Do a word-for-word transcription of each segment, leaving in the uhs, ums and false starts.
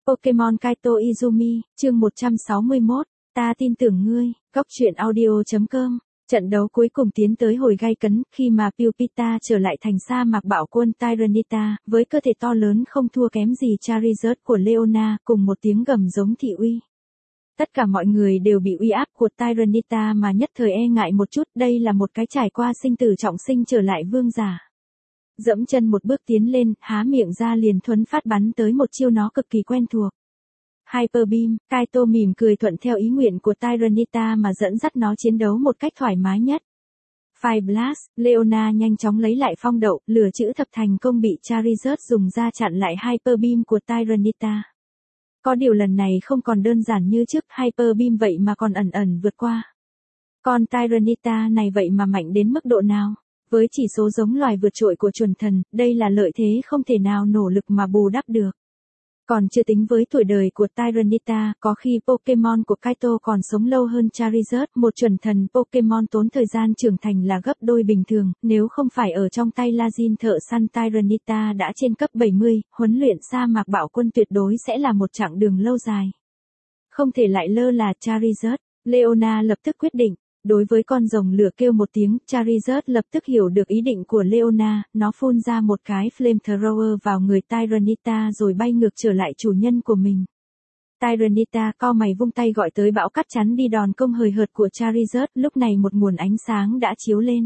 Pokemon Kaito Izumi, chương một trăm sáu mươi mốt, ta tin tưởng ngươi, góc truyện audio.com. Trận đấu cuối cùng tiến tới hồi gay cấn, khi mà Pupita trở lại thành sa mạc bạo quân Tyranitar, với cơ thể to lớn không thua kém gì Charizard của Leona, cùng một tiếng gầm giống thị uy. Tất cả mọi người đều bị uy áp của Tyranitar mà nhất thời e ngại một chút, đây là một cái trải qua sinh tử trọng sinh trở lại vương giả. Dẫm chân một bước tiến lên, há miệng ra liền thuấn phát bắn tới một chiêu nó cực kỳ quen thuộc. Hyper Beam, Kaito mỉm cười thuận theo ý nguyện của Tyranitar mà dẫn dắt nó chiến đấu một cách thoải mái nhất. Fire Blast, Leona nhanh chóng lấy lại phong độ, lửa chữ thập thành công bị Charizard dùng ra chặn lại Hyper Beam của Tyranitar. Có điều lần này không còn đơn giản như trước, Hyper Beam vậy mà còn ẩn ẩn vượt qua. Còn Tyranitar này vậy mà mạnh đến mức độ nào? Với chỉ số giống loài vượt trội của chuẩn thần, đây là lợi thế không thể nào nỗ lực mà bù đắp được. Còn chưa tính với tuổi đời của Tyranitar, có khi Pokemon của Kaito còn sống lâu hơn Charizard, một chuẩn thần Pokemon tốn thời gian trưởng thành là gấp đôi bình thường, nếu không phải ở trong tay Lajin thợ săn Tyranitar đã trên cấp bảy mươi, huấn luyện sa mạc bạo quân tuyệt đối sẽ là một chặng đường lâu dài. Không thể lại lơ là Charizard, Leona lập tức quyết định. Đối với con rồng lửa kêu một tiếng, Charizard lập tức hiểu được ý định của Leona, nó phun ra một cái flamethrower vào người Tyranitar rồi bay ngược trở lại chủ nhân của mình. Tyranitar cau mày vung tay gọi tới bão cắt chắn đi đòn công hời hợt của Charizard, lúc này một nguồn ánh sáng đã chiếu lên.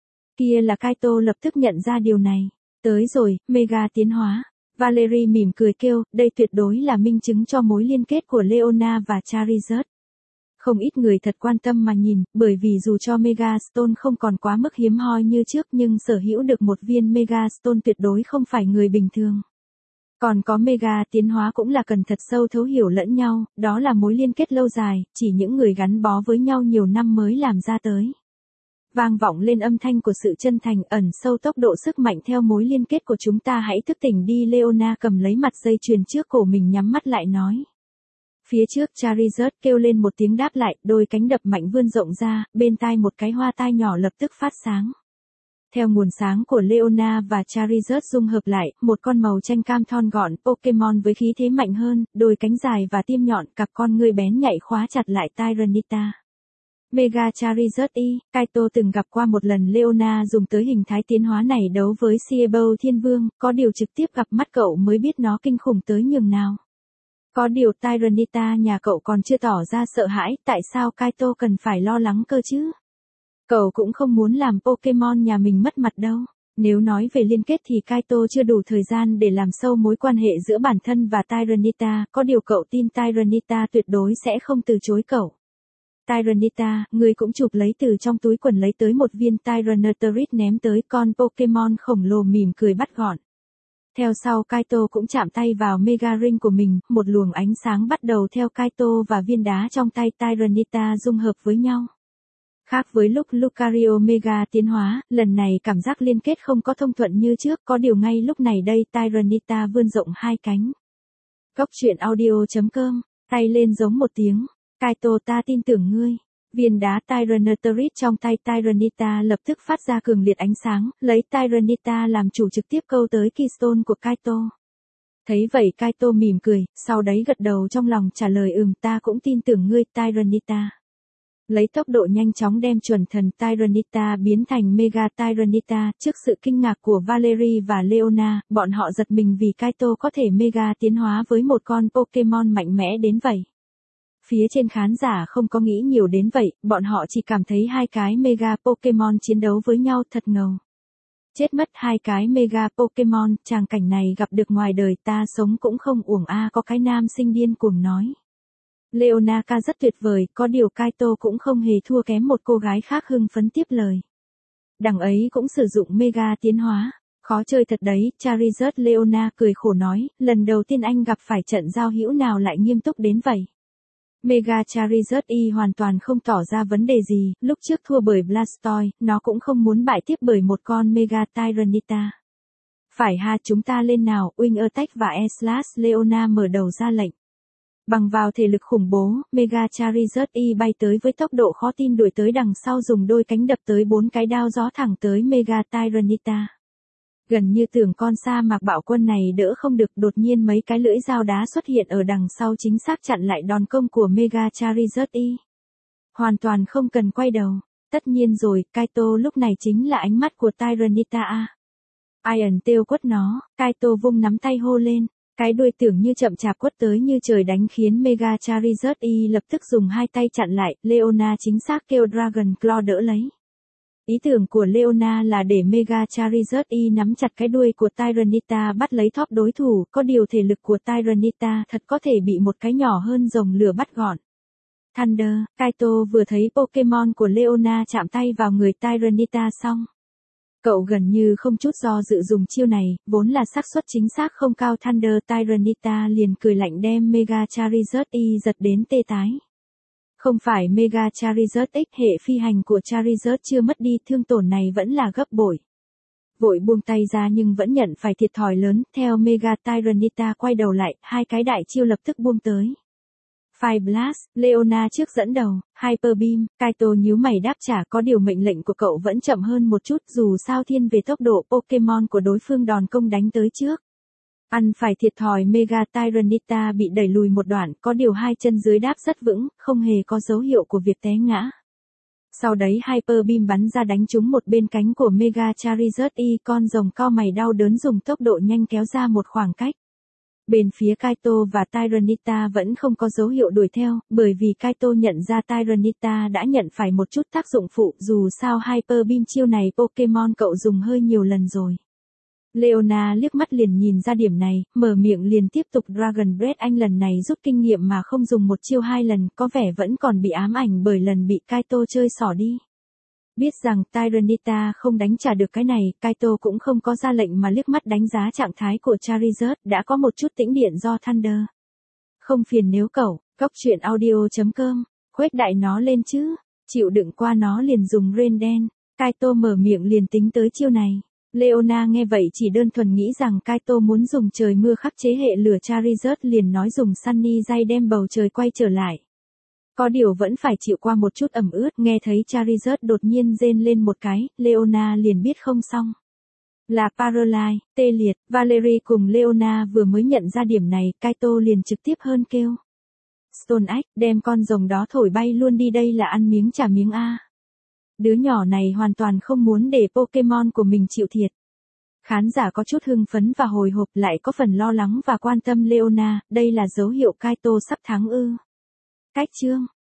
Kia là Kaito lập tức nhận ra điều này. Tới rồi, Mega tiến hóa. Valerie mỉm cười kêu, đây tuyệt đối là minh chứng cho mối liên kết của Leona và Charizard. Không ít người thật quan tâm mà nhìn, bởi vì dù cho Mega Stone không còn quá mức hiếm hoi như trước nhưng sở hữu được một viên Mega Stone tuyệt đối không phải người bình thường. Còn có Mega tiến hóa cũng là cần thật sâu thấu hiểu lẫn nhau, đó là mối liên kết lâu dài, chỉ những người gắn bó với nhau nhiều năm mới làm ra tới. Vang vọng lên âm thanh của sự chân thành ẩn sâu tốc độ sức mạnh theo mối liên kết của chúng ta, hãy thức tỉnh đi. Leona cầm lấy mặt dây chuyền trước cổ mình nhắm mắt lại nói. Phía trước Charizard kêu lên một tiếng đáp lại, đôi cánh đập mạnh vươn rộng ra, bên tai một cái hoa tai nhỏ lập tức phát sáng. Theo nguồn sáng của Leona và Charizard dung hợp lại, một con màu tranh cam thon gọn Pokemon với khí thế mạnh hơn, đôi cánh dài và tiêm nhọn, cặp con ngươi bén nhạy khóa chặt lại Tyranitar. Mega Charizard Y, Kaito từng gặp qua một lần Leona dùng tới hình thái tiến hóa này đấu với Siebel Thiên Vương, có điều trực tiếp gặp mắt cậu mới biết nó kinh khủng tới nhường nào. Có điều Tyranitar nhà cậu còn chưa tỏ ra sợ hãi, tại sao Kaito cần phải lo lắng cơ chứ? Cậu cũng không muốn làm Pokemon nhà mình mất mặt đâu. Nếu nói về liên kết thì Kaito chưa đủ thời gian để làm sâu mối quan hệ giữa bản thân và Tyranitar, có điều cậu tin Tyranitar tuyệt đối sẽ không từ chối cậu. Tyranitar, người cũng chụp lấy từ trong túi quần lấy tới một viên Tyranitar ném tới, con Pokemon khổng lồ mỉm cười bắt gọn. Theo sau Kaito cũng chạm tay vào Mega Ring của mình, một luồng ánh sáng bắt đầu theo Kaito và viên đá trong tay Tyranitar dung hợp với nhau. Khác với lúc Lucario Mega tiến hóa, lần này cảm giác liên kết không có thông thuận như trước, có điều ngay lúc này đây Tyranitar vươn rộng hai cánh. Góc truyện audio.com, tay lên giống một tiếng, Kaito ta tin tưởng ngươi. Viên đá Tyranitar trong tay Tyranitar lập tức phát ra cường liệt ánh sáng, lấy Tyranitar làm chủ trực tiếp câu tới Keystone của Kaito. Thấy vậy Kaito mỉm cười, sau đấy gật đầu trong lòng trả lời ừm ta cũng tin tưởng ngươi Tyranitar. Lấy tốc độ nhanh chóng đem chuẩn thần Tyranitar biến thành Mega Tyranitar, trước sự kinh ngạc của Valerie và Leona, bọn họ giật mình vì Kaito có thể Mega tiến hóa với một con Pokemon mạnh mẽ đến vậy. Phía trên khán giả không có nghĩ nhiều đến vậy, bọn họ chỉ cảm thấy hai cái Mega Pokemon chiến đấu với nhau thật ngầu. Chết mất hai cái Mega Pokemon, tràng cảnh này gặp được ngoài đời ta sống cũng không uổng a, có cái nam sinh điên cuồng nói. Leona ca rất tuyệt vời, có điều Kaito cũng không hề thua kém một cô gái khác hưng phấn tiếp lời. Đằng ấy cũng sử dụng Mega tiến hóa. Khó chơi thật đấy, Charizard. Leona cười khổ nói, lần đầu tiên anh gặp phải trận giao hữu nào lại nghiêm túc đến vậy. Mega Charizard Y hoàn toàn không tỏ ra vấn đề gì, lúc trước thua bởi Blastoise, nó cũng không muốn bại tiếp bởi một con Mega Tyranitar. Phải ha, chúng ta lên nào, Wing Attack và E-Slash. Leona mở đầu ra lệnh. Bằng vào thể lực khủng bố, Mega Charizard Y bay tới với tốc độ khó tin đuổi tới đằng sau dùng đôi cánh đập tới bốn cái đao gió thẳng tới Mega Tyranitar. Gần như tưởng con sa mạc bạo quân này đỡ không được, đột nhiên mấy cái lưỡi dao đá xuất hiện ở đằng sau chính xác chặn lại đòn công của Mega Charizard E. Hoàn toàn không cần quay đầu. Tất nhiên rồi, Kaito lúc này chính là ánh mắt của Tyranitar A. Iron Tail quất nó, Kaito vung nắm tay hô lên. Cái đuôi tưởng như chậm chạp quất tới như trời đánh khiến Mega Charizard E lập tức dùng hai tay chặn lại, Leona chính xác kêu Dragon Claw đỡ lấy. Ý tưởng của Leona là để Mega Charizard E nắm chặt cái đuôi của Tyranitar bắt lấy top đối thủ, có điều thể lực của Tyranitar thật có thể bị một cái nhỏ hơn rồng lửa bắt gọn. Thunder, Kaito vừa thấy Pokemon của Leona chạm tay vào người Tyranitar xong. Cậu gần như không chút do dự dùng chiêu này, vốn là xác suất chính xác không cao. Thunder Tyranitar liền cười lạnh đem Mega Charizard E giật đến tê tái. Không phải Mega Charizard X, hệ phi hành của Charizard chưa mất đi, thương tổn này vẫn là gấp bội. Vội buông tay ra nhưng vẫn nhận phải thiệt thòi lớn, theo Mega Tyranitar quay đầu lại, hai cái đại chiêu lập tức buông tới. Fire Blast, Leona trước dẫn đầu, Hyper Beam, Kaito nhíu mày đáp trả, có điều mệnh lệnh của cậu vẫn chậm hơn một chút, dù sao thiên về tốc độ Pokemon của đối phương đòn công đánh tới trước. Ăn phải thiệt thòi, Mega Tyranitar bị đẩy lùi một đoạn, có điều hai chân dưới đáp rất vững, không hề có dấu hiệu của việc té ngã. Sau đấy Hyper Beam bắn ra đánh trúng một bên cánh của Mega Charizard E, con rồng cau mày đau đớn dùng tốc độ nhanh kéo ra một khoảng cách. Bên phía Kaito và Tyranitar vẫn không có dấu hiệu đuổi theo, bởi vì Kaito nhận ra Tyranitar đã nhận phải một chút tác dụng phụ, dù sao Hyper Beam chiêu này Pokemon cậu dùng hơi nhiều lần rồi. Leona liếc mắt liền nhìn ra điểm này, mở miệng liền tiếp tục Dragon Breath, anh lần này rút kinh nghiệm mà không dùng một chiêu hai lần, có vẻ vẫn còn bị ám ảnh bởi lần bị Kaito chơi xỏ đi. Biết rằng Tyranitar không đánh trả được cái này, Kaito cũng không có ra lệnh mà liếc mắt đánh giá trạng thái của Charizard, đã có một chút tĩnh điện do Thunder. Không phiền nếu cậu, góc truyện audio chấm com, khuếch đại nó lên chứ, chịu đựng qua nó liền dùng Rain đen, Kaito mở miệng liền tính tới chiêu này. Leona nghe vậy chỉ đơn thuần nghĩ rằng Kaito muốn dùng trời mưa khắc chế hệ lửa, Charizard liền nói dùng Sunny Ray đem bầu trời quay trở lại. Có điều vẫn phải chịu qua một chút ẩm ướt, nghe thấy Charizard đột nhiên rên lên một cái, Leona liền biết không xong. Là Paralyze, tê liệt, Valerie cùng Leona vừa mới nhận ra điểm này, Kaito liền trực tiếp hơn kêu. Stone Axe, đem con rồng đó thổi bay luôn đi, đây là ăn miếng trả miếng A. Đứa nhỏ này hoàn toàn không muốn để Pokemon của mình chịu thiệt. Khán giả có chút hưng phấn và hồi hộp, lại có phần lo lắng và quan tâm Leona, đây là dấu hiệu Kaito sắp thắng ư. Cách chương